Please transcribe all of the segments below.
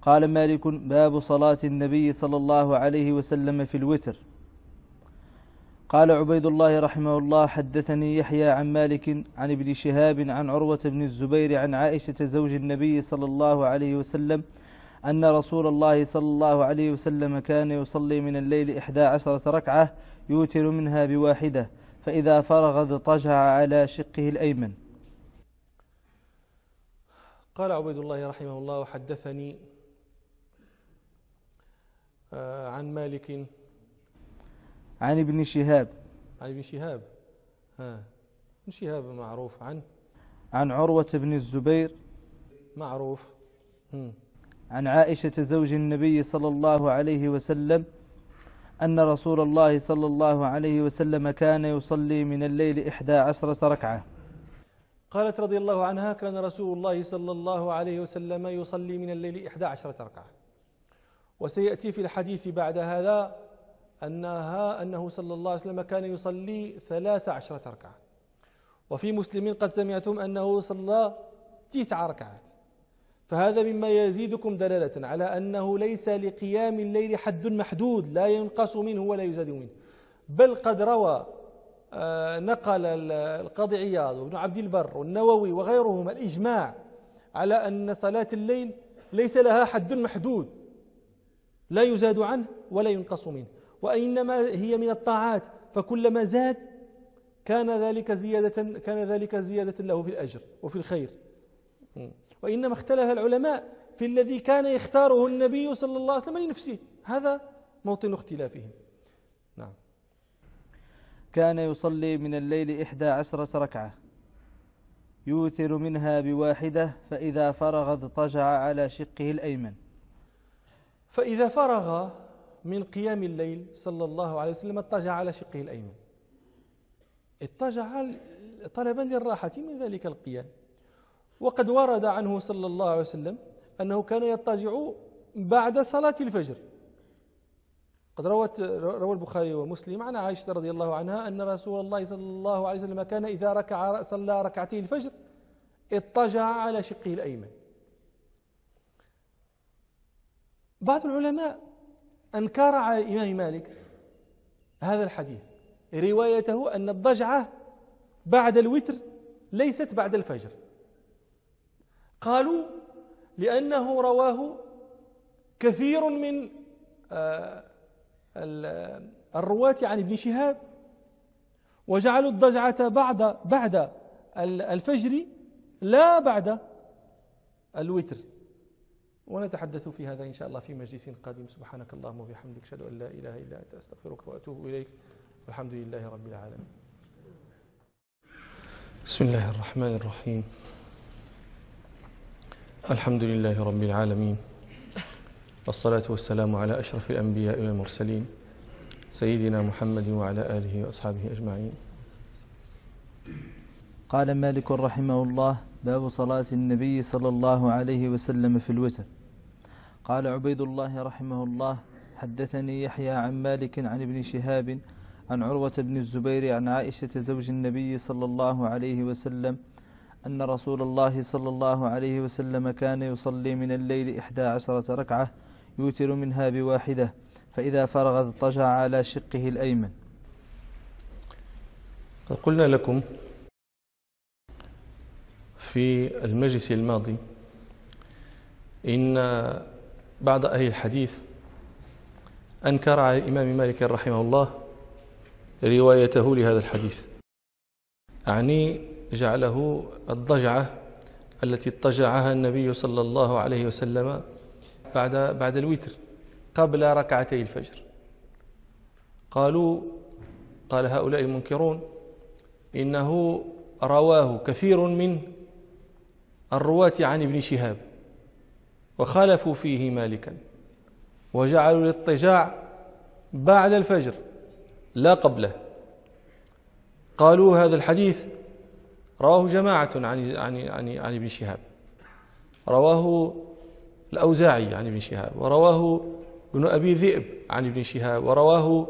قال مالك: باب صلاة النبي صلى الله عليه وسلم في الوتر. قال عبيد الله رحمه الله: حدثني يحيى عن مالك عن ابن شهاب عن عروة بن الزبير عن عائشة زوج النبي صلى الله عليه وسلم أن رسول الله صلى الله عليه وسلم كان يصلي من الليل 11 ركعة يوتر منها بواحدة، فإذا فرغ اضطجع على شقه الأيمن. قال عبيد الله رحمه الله: حدثني عن مالك عن ابن شهاب. عن ابن شهاب. ابن شهاب معروف. عن عروة بن الزبير معروف. عن عائشة زوج النبي صلى الله عليه وسلم أن رسول الله صلى الله عليه وسلم كان يصلي من الليل 11 ركعة. قالت رضي الله عنها: كان رسول الله صلى الله عليه وسلم يصلي من الليل 11 ركعة. وسيأتي في الحديث بعد هذا أنه صلى الله عليه وسلم كان يصلي 13 ركعة. وفي مسلم قد سمعتم أنه صلى 9 ركعات. فهذا مما يزيدكم دلالة على أنه ليس لقيام الليل حد محدود لا ينقص منه ولا يزاد منه، بل قد روى نقل القاضي عياض وابن عبد البر والنووي وغيرهم الإجماع على أن صلاة الليل ليس لها حد محدود لا يزاد عنه ولا ينقص منه، وإنما هي من الطاعات، فكلما زاد كان ذلك زيادة له في الأجر وفي الخير. وإنما اختلف العلماء في الذي كان يختاره النبي صلى الله عليه وسلم لنفسه، هذا موطن اختلافهم. نعم. كان يصلي من الليل 11 ركعة يوتر منها بواحدة، فإذا فرغ اضطجع على شقه الأيمن. فإذا فرغ من قيام الليل صلى الله عليه وسلم اضطجع على شقه الأيمن، اضطجع طلبا للراحة من ذلك القيام. وقد ورد عنه صلى الله عليه وسلم أنه كان يضطجع بعد صلاة الفجر. قد روى البخاري ومسلم عن عائشة رضي الله عنها أن رسول الله صلى الله عليه وسلم كان إذا صلى ركعتي الفجر اضطجع على شقه الأيمن. بعض العلماء أنكر على الإمام مالك هذا الحديث، روايته أن الضجعة بعد الوتر ليست بعد الفجر. قالوا لأنه رواه كثير من الرواة عن ابن شهاب، وجعلوا الضجعة بعد الفجر لا بعد الوتر. ونتحدث في هذا إن شاء الله في مجلس قادم. سبحانك اللهم وبحمدك، أشهد أن لا إله إلا أنت، أستغفرك وأتوب إليك، والحمد لله رب العالمين. بسم الله الرحمن الرحيم. الحمد لله رب العالمين، والصلاة والسلام على أشرف الأنبياء والمرسلين سيدنا محمد وعلى آله وأصحابه أجمعين. قال مالك رحمه الله: باب صلاة النبي صلى الله عليه وسلم في الوتر. قال عبيد الله رحمه الله: حدثني يحيى عن مالك عن ابن شهاب عن عروة بن الزبير عن عائشة زوج النبي صلى الله عليه وسلم أن رسول الله صلى الله عليه وسلم كان يصلي من الليل 11 ركعة يوتر منها بواحدة، فإذا فرغ اضطجع على شقه الأيمن. قلنا لكم في المجلس الماضي إن بعض أهل الحديث أنكر على الإمام مالك رحمه الله روايته لهذا الحديث، يعني جعله الضجعة التي اضطجعها النبي صلى الله عليه وسلم بعد الوتر قبل ركعتي الفجر. قال هؤلاء المنكرون إنه رواه كثير من الرواة عن ابن شهاب وخالفوا فيه مالكا، وجعلوا الاضطجاع بعد الفجر لا قبله. قالوا هذا الحديث رواه جماعة عن ابن شهاب، رواه الأوزاعي عن ابن شهاب، ورواه ابن أبي ذئب عن ابن شهاب، ورواه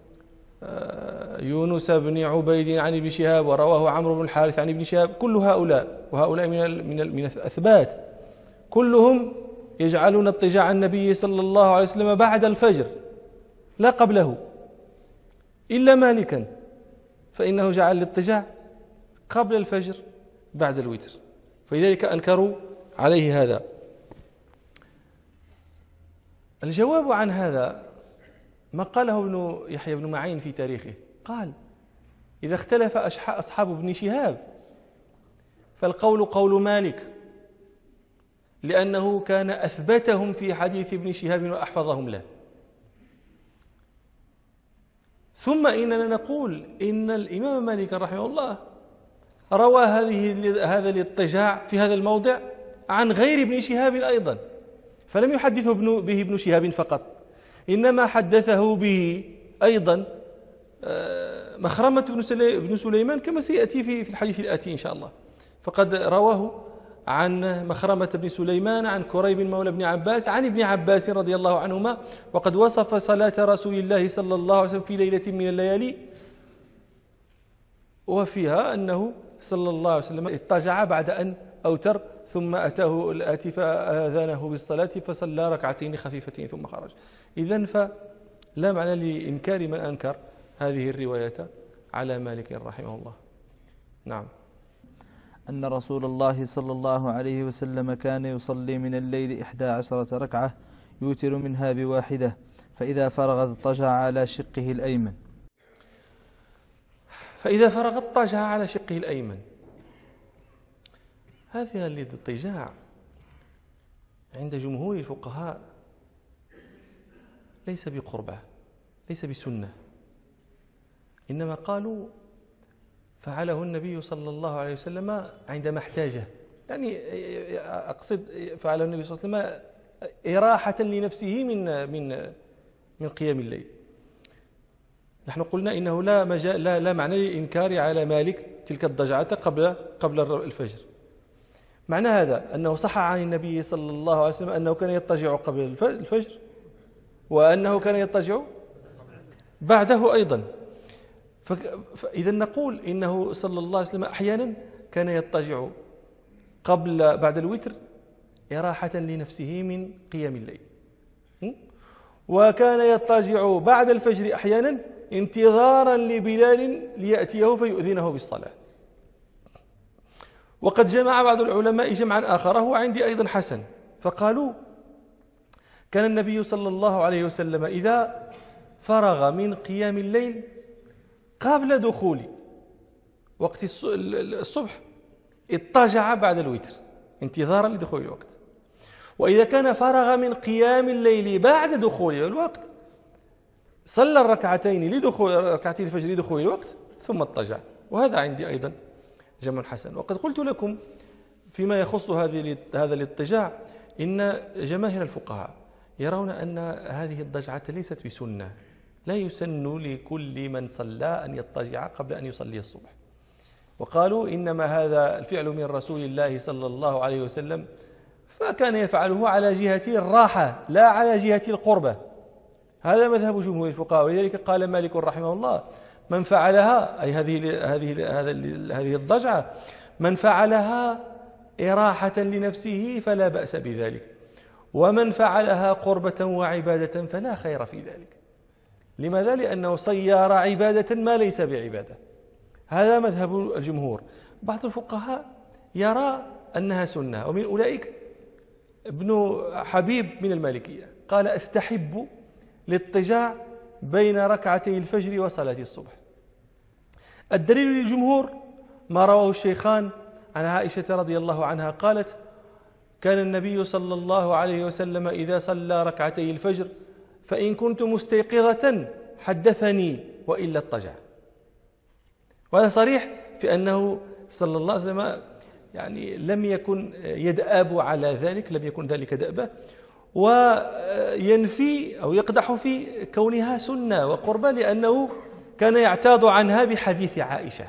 يونس بن عبيد عن ابن شهاب، ورواه عمرو بن الحارث عن ابن شهاب. كل هؤلاء وهؤلاء من الأثبات كلهم يجعلون اضطجاع النبي صلى الله عليه وسلم بعد الفجر لا قبله، إلا مالكا فإنه جعل الاضطجاع قبل الفجر بعد الوتر، فلذلك أنكروا عليه هذا. الجواب عن هذا ما قاله ابن يحيى بن معين في تاريخه، قال: إذا اختلف أصحاب ابن شهاب فالقول قول مالك، لأنه كان أثبتهم في حديث ابن شهاب وأحفظهم له. ثم إننا نقول إن الإمام مالك رحمه الله روى هذا الاضطجاع في هذا الموضع عن غير ابن شهاب أيضا، فلم يحدثه به ابن شهاب فقط، إنما حدثه به أيضا مخرمة بن سليمان كما سيأتي في الحديث الآتي إن شاء الله. فقد رواه عن مخرمة بن سليمان عن كريب مولى بن عباس عن ابن عباس رضي الله عنهما، وقد وصف صلاة رسول الله صلى الله عليه وسلم في ليلة من الليالي وفيها أنه صلى الله عليه وسلم اضطجع بعد أن أوتر، ثم أتاه الآتي فآذانه بالصلاة فصلى ركعتين خفيفتين ثم خرج. إذن فلا معنى لإنكار من أنكر هذه الرواية على مالك رحمه الله. نعم. أن رسول الله صلى الله عليه وسلم كان يصلي من الليل 11 ركعة يوتر منها بواحدة، فإذا فرغ اضطجع على شقه الأيمن. فإذا فرغ اضطجع على شقه الأيمن، هذا الاضطجاع عند جمهور الفقهاء ليس بقربة، ليس بسنة، إنما قالوا فعله النبي صلى الله عليه وسلم عندما احتاجه، يعني أقصد فعله النبي صلى الله عليه وسلم إراحة لنفسه من قيام الليل. نحن قلنا إنه لا معنى للإنكار على مالك تلك الضجعة قبل الفجر. معنى هذا أنه صح عن النبي صلى الله عليه وسلم أنه كان يضطجع قبل الفجر، وأنه كان يضطجع بعده أيضا. فإذا نقول إنه صلى الله عليه وسلم أحيانا كان يضطجع بعد الوتر إراحة لنفسه من قيام الليل، وكان يضطجع بعد الفجر أحيانا انتظارا لبلال ليأتيه فيؤذنه بالصلاة. وقد جمع بعض العلماء جمعا آخر هو عندي أيضا حسن، فقالوا كان النبي صلى الله عليه وسلم إذا فرغ من قيام الليل قبل دخول وقت الصبح اضطجع بعد الوتر انتظارا لدخول الوقت، وإذا كان فرغ من قيام الليل بعد دخول الوقت صلى ركعتين الفجر لدخول الوقت ثم اضطجع. وهذا عندي أيضا جمع حسن. وقد قلت لكم فيما يخص هذا الاضطجاع إن جماهير الفقهاء يرون أن هذه الضجعة ليست بسنة، لا يسن لكل من صلى أن يضطجع قبل أن يصلي الصبح، وقالوا إنما هذا الفعل من رسول الله صلى الله عليه وسلم فكان يفعله على جهة الراحة لا على جهة القربة. هذا مذهب جمهور الفقهاء، ولذلك قال مالك رحمه الله من فعلها أي هذه الضجعة من فعلها إراحة لنفسه فلا بأس بذلك، ومن فعلها قربة وعبادة فلا خير في ذلك. لماذا؟ لأنه صير عبادة ما ليس بعبادة. هذا مذهب الجمهور. بعض الفقهاء يرى أنها سنة، ومن أولئك ابن حبيب من المالكية قال أستحب الاضطجاع بين ركعتي الفجر وصلاة الصبح. الدليل للجمهور ما رواه الشيخان عن عائشة رضي الله عنها قالت كان النبي صلى الله عليه وسلم إذا صلى ركعتي الفجر فإن كنت مستيقظة حدثني وإلا اضطجع. وهذا صريح في أنه صلى الله عليه وسلم يعني لم يكن يدأب على ذلك، لم يكن ذلك دأبه، وينفي أو يقدح في كونها سنة وقربة لأنه كان يعتاض عنها بحديث عائشة.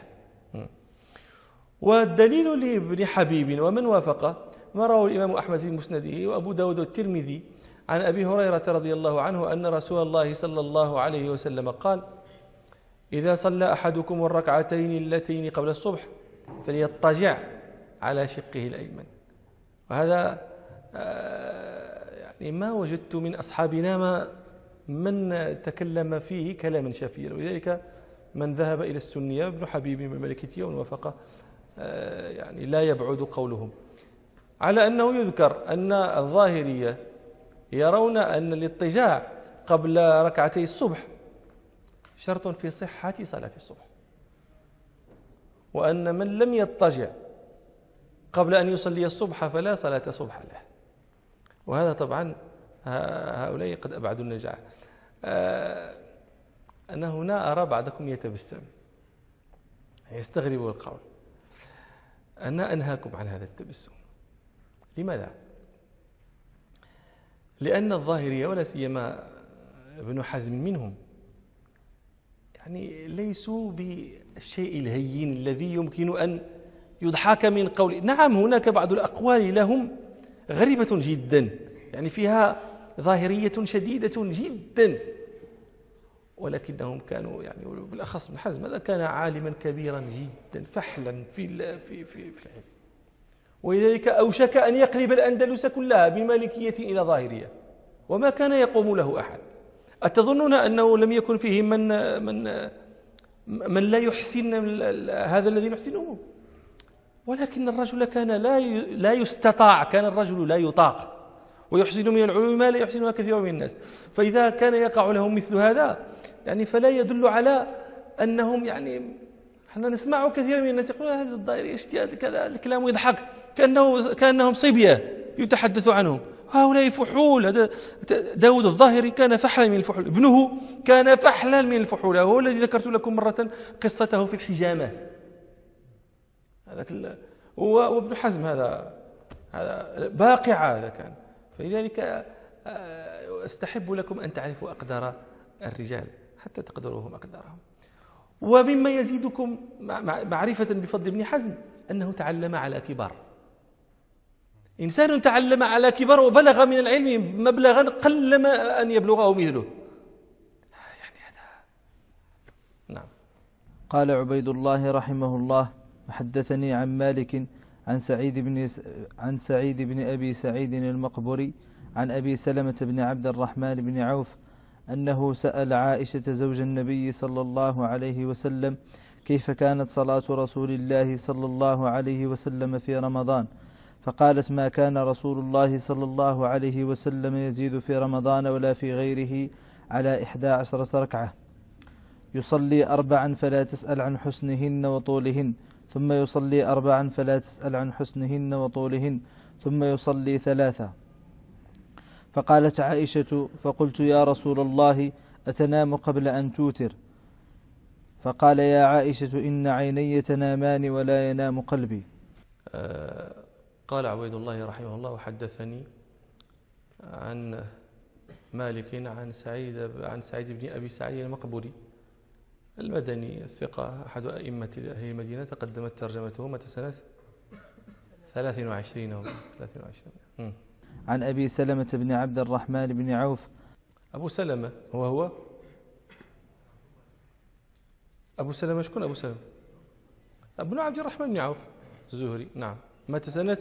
والدليل لابن حبيب ومن وافقه ما رواه الإمام أحمد في مسنده وأبو داود والترمذي عن أبي هريرة رضي الله عنه أن رسول الله صلى الله عليه وسلم قال إذا صلى أحدكم الركعتين اللتين قبل الصبح فليضطجع على شقه الأيمن. وهذا يعني ما وجدت من أصحابنا من تكلم فيه كلاما شافيا، ولذلك من ذهب إلى السنية ابن حبيب من المالكية والوفقة يعني لا يبعد قولهم، على أنه يذكر أن الظاهرية يرون أن الاضطجاع قبل ركعتي الصبح شرط في صحة صلاة الصبح، وأن من لم يضطجع قبل أن يصلي الصبح فلا صلاة صبح له. وهذا طبعا هؤلاء قد أبعدوا النجاح. أنا هنا أرى بعضكم يتبسم يستغرب القول. أنا أنهاكم عن هذا التبسم. لماذا؟ لأن الظاهرية ولا سيما ابن حزم منهم يعني ليسوا بالشيء الهين الذي يمكن أن يضحك من قول. نعم هناك بعض الأقوال لهم غريبة جدا، يعني فيها ظاهرية شديدة جدا، ولكنهم كانوا يعني بالأخص ابن حزم هذا كان عالما كبيرا جدا فحلا في العلم، ولذلك أوشك أن يقلب الأندلس كلها بمالكية إلى ظاهرية، وما كان يقوم له أحد. أتظنون أنه لم يكن فيهم من لا يحسن هذا الذي نحسنه؟ ولكن الرجل كان لا يستطاع، كان الرجل لا يطاق، ويحسن من العلوم ما لا يحسنها كثير من الناس. فإذا كان يقع لهم مثل هذا يعني فلا يدل على أنهم يعني احنا نسمع كثير من الناس يقولون هذا الظاهري اجتهاد كذا، الكلام يضحك كأنهم صبية يتحدث عنهم، هؤلاء فحول. هذا داود الظاهري كان فحلا من الفحول، ابنه كان فحلا من الفحول، هو الذي ذكرت لكم مرة قصته في الحجامة. وابن حزم هذا باقع هذا كان. فلذلك أستحب لكم أن تعرفوا أقدار الرجال حتى تقدروهم أقدارهم. ومما يزيدكم معرفة بفضل ابن حزم أنه تعلم على كبار. إنسان تعلم على كبار وبلغ من العلم مبلغا قلما أن يبلغه مثله، يعني هذا. نعم. قال عبيد الله رحمه الله: حدثني عن مالك عن سعيد بن أبي سعيد المقبري عن أبي سلمة بن عبد الرحمن بن عوف أنه سأل عائشة زوج النبي صلى الله عليه وسلم كيف كانت صلاة رسول الله صلى الله عليه وسلم في رمضان، فقالت: ما كان رسول الله صلى الله عليه وسلم يزيد في رمضان ولا في غيره على 11 ركعة، يصلي 4 فلا تسأل عن حسنهن وطولهن، ثم يصلي 4 فلا تسأل عن حسنهن وطولهن، ثم يصلي 3. فقالت عائشة: فقلت: يا رسول الله، أتنام قبل أن توتر؟ فقال: يا عائشة، إن عيني تنامان ولا ينام قلبي. قال عبيد الله رحمه الله: وحدثني عن مالك عن سعيد بن أبي سعيد المقبري المدني الثقة أحد أئمة أهل المدينة، تقدمت ترجمته متى سنة 23 عن أبي سلمة بن عبد الرحمن بن عوف. أبو سلمة هو أبو سلمة. شكون أبو سلمة؟ ابن عبد الرحمن بن عوف الزهري. نعم. متى سنة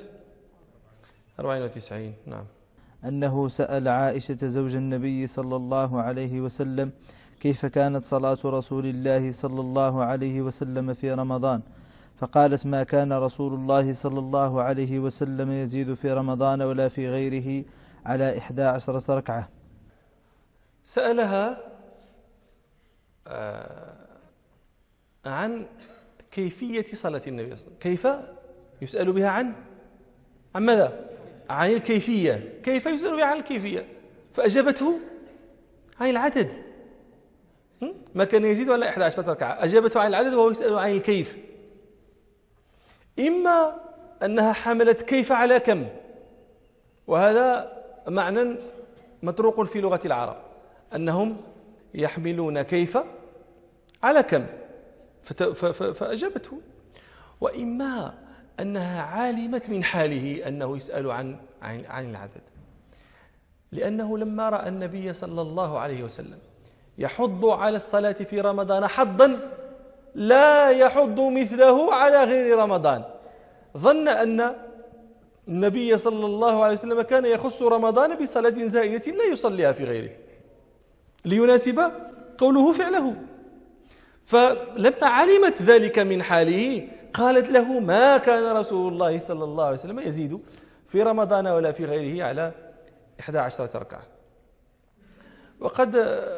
94. نعم. أنه سأل عائشة زوج النبي صلى الله عليه وسلم كيف كانت صلاة رسول الله صلى الله عليه وسلم في رمضان، فقالت: ما كان رسول الله صلى الله عليه وسلم يزيد في رمضان ولا في غيره على 11 ركعة. سألها عن كيفية صلاة النبي صلى الله عليه وسلم. كيف يسأل بها عن ماذا؟ عن الكيفية. كيف يسأل بها عن الكيفية؟ فأجابته عن العدد. ما كان يزيد على 11 ركعة، أجابته عن العدد وهو يسأل عن الكيف. إما أنها حملت كيف على كم، وهذا معنى مطروق في لغة العرب، أنهم يحملون كيف على كم فأجابته. وإما أنها علمت من حاله أنه يسأل عن العدد، لأنه لما رأى النبي صلى الله عليه وسلم يحض على الصلاة في رمضان حضا لا يحض مثله على غير رمضان، ظن أن النبي صلى الله عليه وسلم كان يخص رمضان بصلاة زائدة لا يصليها في غيره ليناسب قوله فعله. فلما علمت ذلك من حاله قالت له ما كان رسول الله صلى الله عليه وسلم يزيد في رمضان ولا في غيره على 11 ركعة. وقد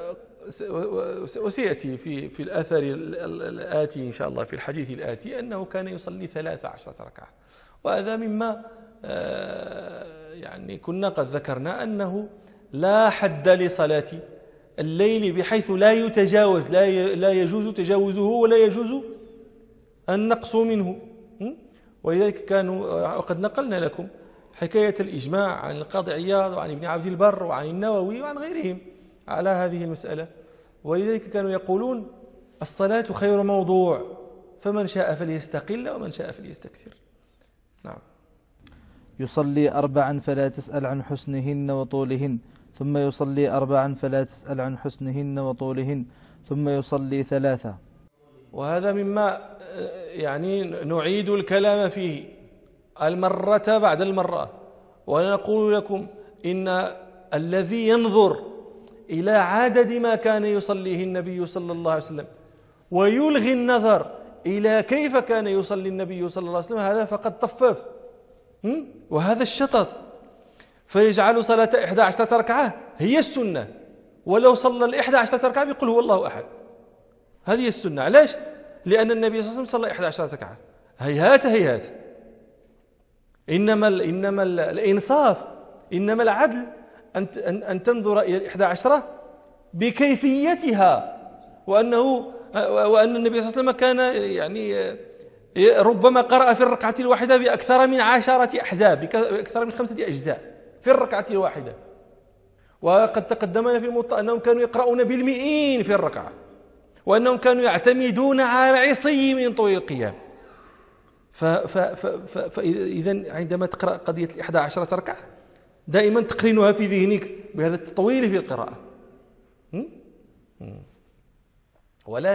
وسيأتي في الأثر الآتي إن شاء الله في الحديث الآتي أنه كان يصلي 13 ركعة. وهذا مما يعني كنا قد ذكرنا أنه لا حد لصلاة الليل بحيث لا يتجاوز، لا يجوز تجاوزه ولا يجوز النقص منه. ولذلك كانوا وقد نقلنا لكم حكاية الإجماع عن القاضي عياض وعن ابن عبد البر وعن النووي وعن غيرهم على هذه المسألة. ولذلك كانوا يقولون الصلاة خير موضوع، فمن شاء فليستقل ومن شاء فليستكثر. نعم. يصلي 4 فلا تسأل عن حسنهن وطولهن، ثم يصلي 4 فلا تسأل عن حسنهن وطولهن، ثم يصلي 3. وهذا مما يعني نعيد الكلام فيه المرة بعد المرة، ونقول لكم إن الذي ينظر إلى عدد ما كان يصليه النبي صلى الله عليه وسلم ويلغي النظر إلى كيف كان يصلي النبي صلى الله عليه وسلم هذا فقد طفف، وهذا الشطط. فيجعل صلاة 11 ركعة هي السنة، ولو صلى 11 ركعة يقول هو الله أحد. هذه السنة. علاش؟ لأن النبي صلى الله عليه وسلم صلى 11 ركعة. هيهات هيهات. إنما الإنصاف، إنما العدل أن تنظر إلى 11 بكيفيتها، وأن النبي صلى الله عليه وسلم كان يعني ربما قرأ في الركعة الواحدة بأكثر من 10 أحزاب، بأكثر من 5 أجزاء في الركعة الواحدة. وقد تقدمنا في الموطأ أنهم كانوا يقرؤون بالمئين في الركعة، وأنهم كانوا يعتمدون على عصي من طول القيام. فإذا عندما تقرأ قضية 11 ركعة دائما تقرنها في ذهنك بهذا التطويل في القراءة، ولا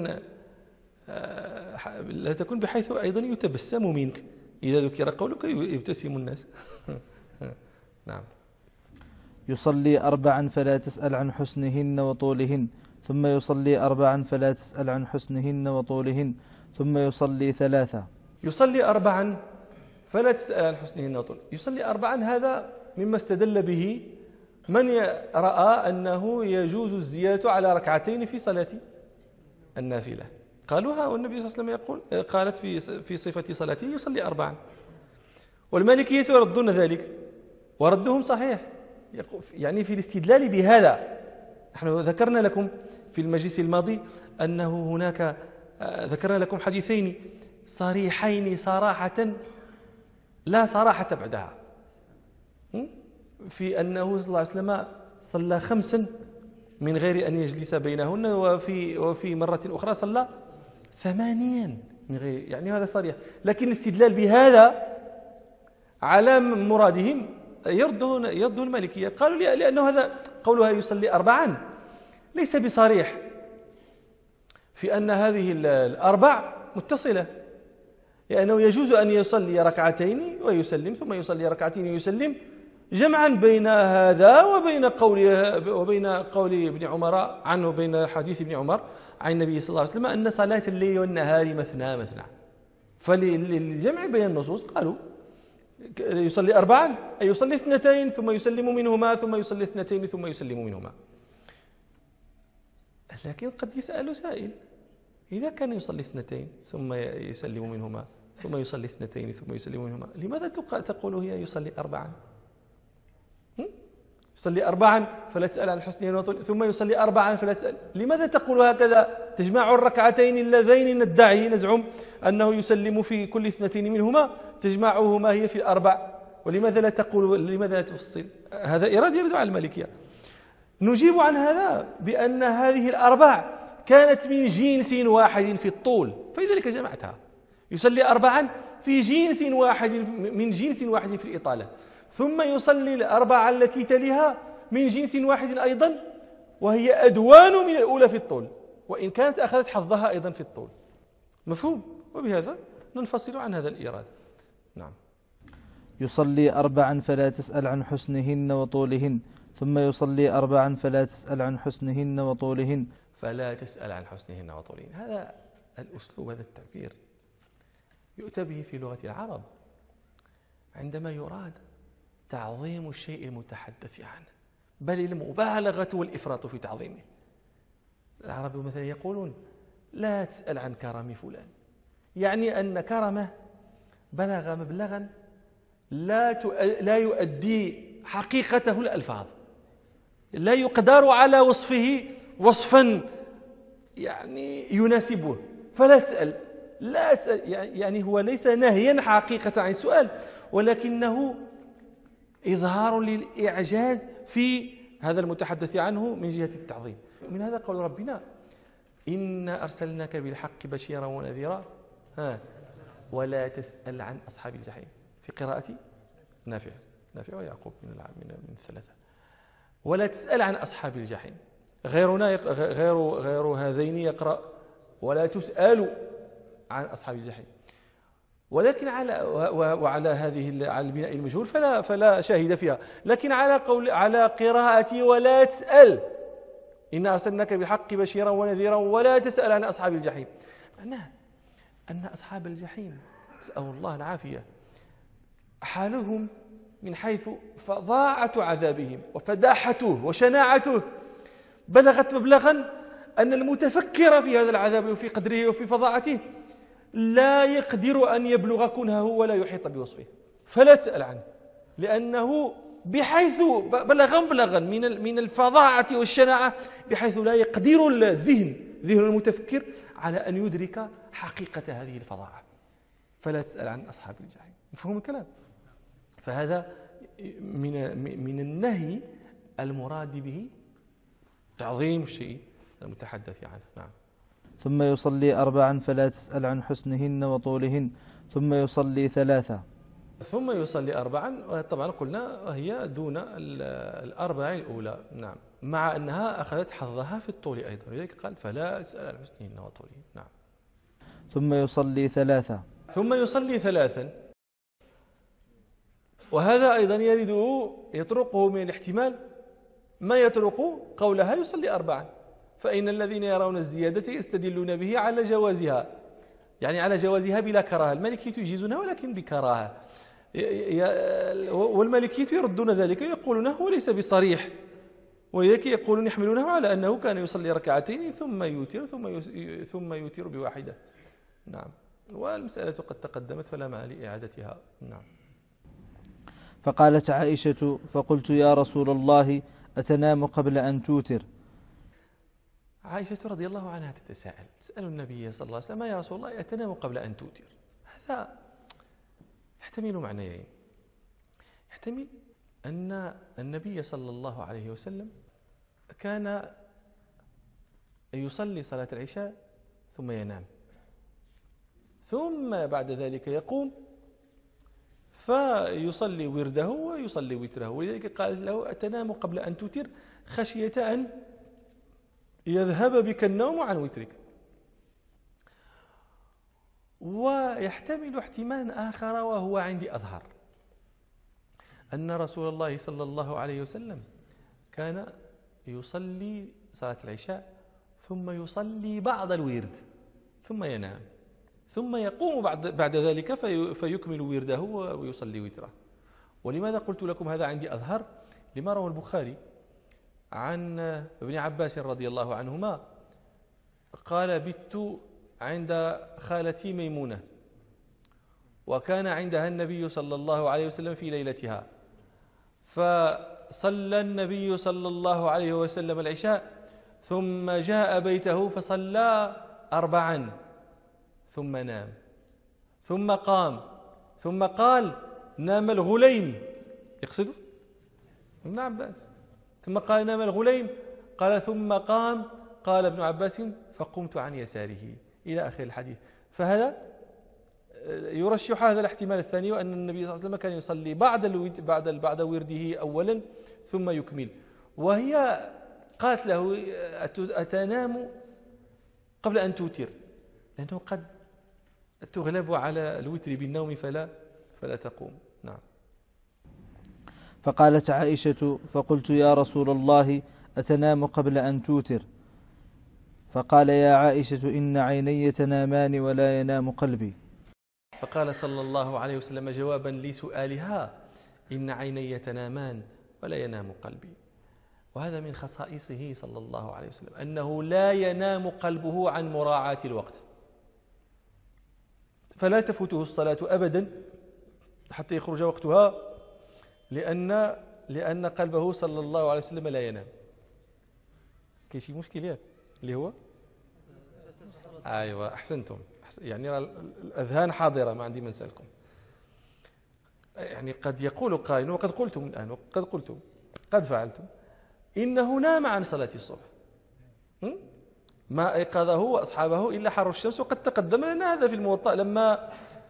تكن بحيث أيضا يتبسم منك إذا ذكر قولك يبتسم الناس. نعم. يصلي 4 فلا تسأل عن حسنهن وطولهن، ثم يصلي 4 فلا تسأل عن حسنهن وطولهن، ثم يصلي 3. يصلي 4 فلا تسأل عن حسنهن وطولهن. يصلي 4 هذا مما استدل به من رأى أنه يجوز الزيادة على 2 في صلاة النافلة. قالوها، والنبي صلى الله عليه وسلم يقول قالت في صفة صلاته يصلي 4. والمالكية يردون ذلك، وردهم صحيح يعني في الاستدلال بهذا. نحن ذكرنا لكم في المجلس الماضي أنه هناك ذكرنا لكم حديثين صريحين صراحة لا صراحة بعدها، في أنه صلى الله عليه وسلم صلى 5 من غير أن يجلس بينهن، وفي مرة أخرى صلى 8 من غير، يعني هذا صريح. لكن الاستدلال بهذا على مرادهم يرده المالكية. قالوا لأنه هذا قولها يصلي 4 ليس بصريح في أن هذه 4 متصلة، لأنه يجوز أن يصلي 2 ويسلم، ثم يصلي 2 ويسلم، جمعا بين هذا وبين قول ابن عمر عنه، بين حديث ابن عمر عن النبي صلى الله عليه وسلم أن صلاة الليل والنهار مثنى. فللجمع بين النصوص قالوا يصلي 4 أي يصلي 2 ثم يسلم منهما، ثم يصلي 2 ثم يسلم منهما. لكن قد يسأل سائل: إذا كان يصلي 2 ثم يسلم منهما، ثم يصلي 2 ثم يسلم منهما، لماذا تقول هي يصلي 4؟ يصلي 4 فلا تسأل عن حسنه وطوله، ثم يصلي 4 فلا تسأل. لماذا تقول هكذا؟ تجمع الركعتين اللذين ندعي نزعم أنه يسلم في كل 2 منهما، تجمعهما هي في 4، ولماذا لا تقول، لماذا لا تفصل؟ هذا إرادة يرد على المالكية. نجيب عن هذا بأن هذه 4 كانت من جنس واحد في الطول، فلذلك جمعتها. يصلي 4 في جنس واحد، من جنس واحد في الإطالة، ثم يصلي 4 التي تليها من جنس واحد أيضا، وهي أدوان من الأولى في الطول، وإن كانت أخذت حظها أيضا في الطول. مفهوم؟ وبهذا ننفصل عن هذا الإيراد. نعم. يصلي 4 فلا تسأل عن حسنهن وطولهن، ثم يصلي 4 فلا تسأل عن حسنهن وطولهن. فلا تسأل عن حسنهن وطولهن، هذا الأسلوب، هذا التعبير يؤتى به في لغة العرب عندما يراد تعظيم الشيء المتحدث عنه، بل المبالغة والإفراط في تعظيمه. العرب مثلا يقولون لا تسأل عن كرم فلان، يعني أن كرمه بلغ مبلغا لا يؤدي حقيقته الألفاظ، لا يقدر على وصفه وصفا يعني يناسبه، فلا تسأل. لا تسأل يعني هو ليس نهيا حقيقة عن السؤال، ولكنه إظهار للإعجاز في هذا المتحدث عنه من جهة التعظيم. من هذا قول ربنا إنا أرسلناك بالحق بشيرا ونذيرا ولا تسأل عن أصحاب الجحيم، في قراءة نافع ويعقوب من الثلاثة. ولا تسأل عن أصحاب الجحيم. غيرنا غير هذين يقرأ ولا تسأل عن أصحاب الجحيم، ولكن وعلى هذه على البناء المجهول فلا شاهد فيها، لكن على قراءة ولا تسأل إن أرسلناك بالحق بشيرا ونذيرا ولا تسأل عن أصحاب الجحيم، معناه أن أصحاب الجحيم نسأل الله العافية حالهم من حيث فظاعة عذابهم وفداحته وشناعته بلغت مبلغا أن المتفكر في هذا العذاب وفي قدره وفي فظاعته لا يقدر أن يبلغ كنهه ولا يحيط بوصفه، فلا تسأل عنه، لأنه بحيث بلغ مبلغا من الفظاعة والشناعة بحيث لا يقدر ذهن المتفكر على أن يدرك حقيقة هذه الفظاعة. فلا تسأل عن أصحاب الجحيم. مفهوم الكلام؟ فهذا من النهي المراد به تعظيم الشيء المتحدث عنه. نعم. ثم يصلي 4 فلا تسأل عن حسنهن وطولهن، ثم يصلي 3. ثم يصلي 4، طبعا قلنا هي دون الأربع الأولى، نعم، مع أنها أخذت حظها في الطول أيضا، لذلك قال فلا تسأل عن حسنهن وطولهن. نعم. ثم يصلي 3. ثم يصلي 3، وهذا أيضا يطرقه من الاحتمال ما يطرق قولها يصلي 4، فإن الذين يرون الزيادة يستدلون به على جوازها، يعني على جوازها بلا كراهة. المالكية يجيزونها ولكن بكراهة، والمالكية يردون ذلك يقولون هو ليس بصريح، ولذلك يقولون يحملونه على أنه كان يصلي 2 ثم يوتر ثم يوتر بواحدة. نعم. والمسألة قد تقدمت فلا معنى لإعادتها. نعم. فقالت عائشة فقلت يا رسول الله أتنام قبل أن توتر؟ عائشة رضي الله عنها تسأل النبي صلى الله عليه وسلم يا رسول الله أتنام قبل أن توتر؟ هذا يحتمل معنيين. يحتمل أن النبي صلى الله عليه وسلم كان يصلي صلاة العشاء ثم ينام، ثم بعد ذلك يقوم فيصلي ورده ويصلي وتره، ولذلك قال له أتنام قبل أن توتر خشية أن يذهب بك النوم عن وترك. ويحتمل احتمالا آخر وهو عندي أظهر، أن رسول الله صلى الله عليه وسلم كان يصلي صلاة العشاء ثم يصلي بعض الورد ثم ينام، ثم يقوم بعد ذلك فيكمل ورده ويصلي وتره. ولماذا قلت لكم هذا عندي أظهر؟ لما روى البخاري عن ابن عباس رضي الله عنهما قال بت عند خالتي ميمونة، وكان عندها النبي صلى الله عليه وسلم في ليلتها، فصلى النبي صلى الله عليه وسلم العشاء ثم جاء بيته فصلى 4 ثم نام، ثم قام ثم قال نام الغليم، يقصد ابن عباس، ثم قال نام الغليم، قال ثم قام، قال ابن عباس فقمت عن يساره، إلى آخر الحديث. فهذا يرشح هذا الاحتمال الثاني، وأن النبي صلى الله عليه وسلم كان يصلي بعد ورده أولا ثم يكمل. وهي قالت له أتنام قبل أن توتر، لأنه قد تغلب على الوتر بالنوم فلا تقوم. نعم. فقالت عائشة: فقلت: يا رسول الله، أتنام قبل أن توتر؟ فقال: يا عائشة، إن عيني تنامان ولا ينام قلبي. فقال صلى الله عليه وسلم جوابا لسؤالها: إن عيني تنامان ولا ينام قلبي. وهذا من خصائصه صلى الله عليه وسلم، أنه لا ينام قلبه عن مراعاة الوقت، فلا تفوته الصلاة أبدا حتى يخرج وقتها، لأن قلبه صلى الله عليه وسلم لا ينام. كاين شي مشكل اللي هو أيوة، أحسنتم. يعني الأذهان حاضرة، ما عندي ما نسألكم. يعني قد يقول قائل، وقد قلتم الآن، وقد قلتم، قد فعلتم، إنه نام عن صلاة الصبح، ما أيقظه وأصحابه إلا حر الشمس. وقد تقدم لنا هذا في الموطأ لما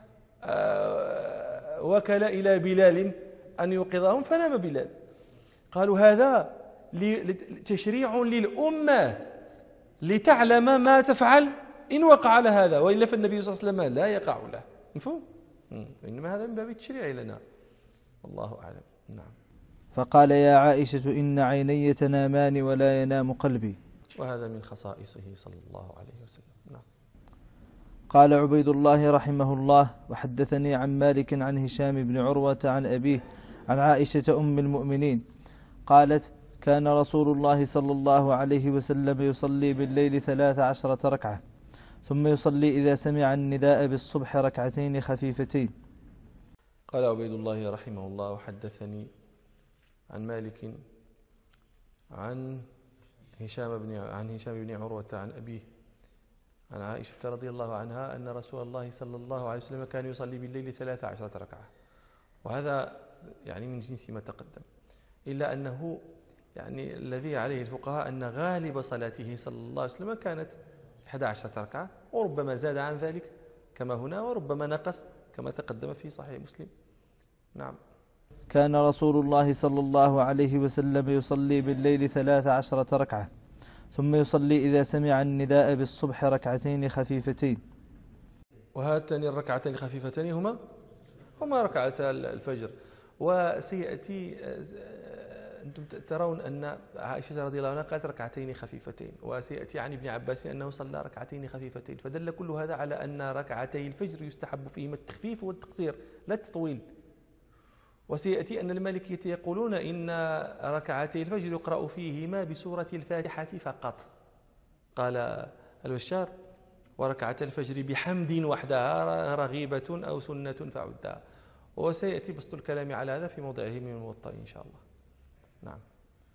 وكل إلى بلال أن يوقظهم فنام بلال. قالوا هذا تشريع للأمة لتعلم ما تفعل إن وقع على هذا، وإلا فالنبي صلى الله عليه وسلم لا يقع له. مفهوم؟ إنما هذا من باب التشريع لنا، والله أعلم. نعم. فقال: يا عائشة، إن عيني تنامان ولا ينام قلبي. وهذا من خصائصه صلى الله عليه وسلم. نعم. قال عبيد الله رحمه الله: وحدثني عن مالك عن هشام بن عروة عن أبيه عن عائشة أم المؤمنين قالت: كان رسول الله صلى الله عليه وسلم يصلي بالليل 13 ركعة، ثم يصلي إذا سمع النداء بالصبح ركعتين خفيفتين. قال عبيد الله رحمه الله: وحدثني عن مالك عن هشام بن عروة عن أبيه عن عائشة رضي الله عنها أن رسول الله صلى الله عليه وسلم كان يصلي بالليل 13 ركعة. وهذا يعني من جنس ما تقدم، إلا أنه يعني الذي عليه الفقهاء أن غالب صلاته صلى الله عليه وسلم كانت 11 ركعة، وربما زاد عن ذلك كما هنا، وربما نقص كما تقدم في صحيح مسلم. نعم. كان رسول الله صلى الله عليه وسلم يصلي بالليل 13 ركعة، ثم يصلي إذا سمع النداء بالصبح ركعتين خفيفتين. وهاتان الركعتين الخفيفتين هما ركعتا الفجر. وسيأتي، أنتم ترون أن عائشة رضي الله عنها قالت ركعتين خفيفتين، وسيأتي عن ابن عباس أنه صلى ركعتين خفيفتين، فدل كل هذا على أن ركعتي الفجر يستحب فيهما التخفيف والتقصير لا التطويل. وسيأتي أن المالكية يقولون إن ركعتي الفجر يقرأ فيهما بسورة الفاتحة فقط. قال البشار: وركعتي الفجر بحمد وحدها رغيبة أو سنة فعدها. وسيأتي بسط الكلام على هذا في موضعه من الموطأ إن شاء الله. نعم.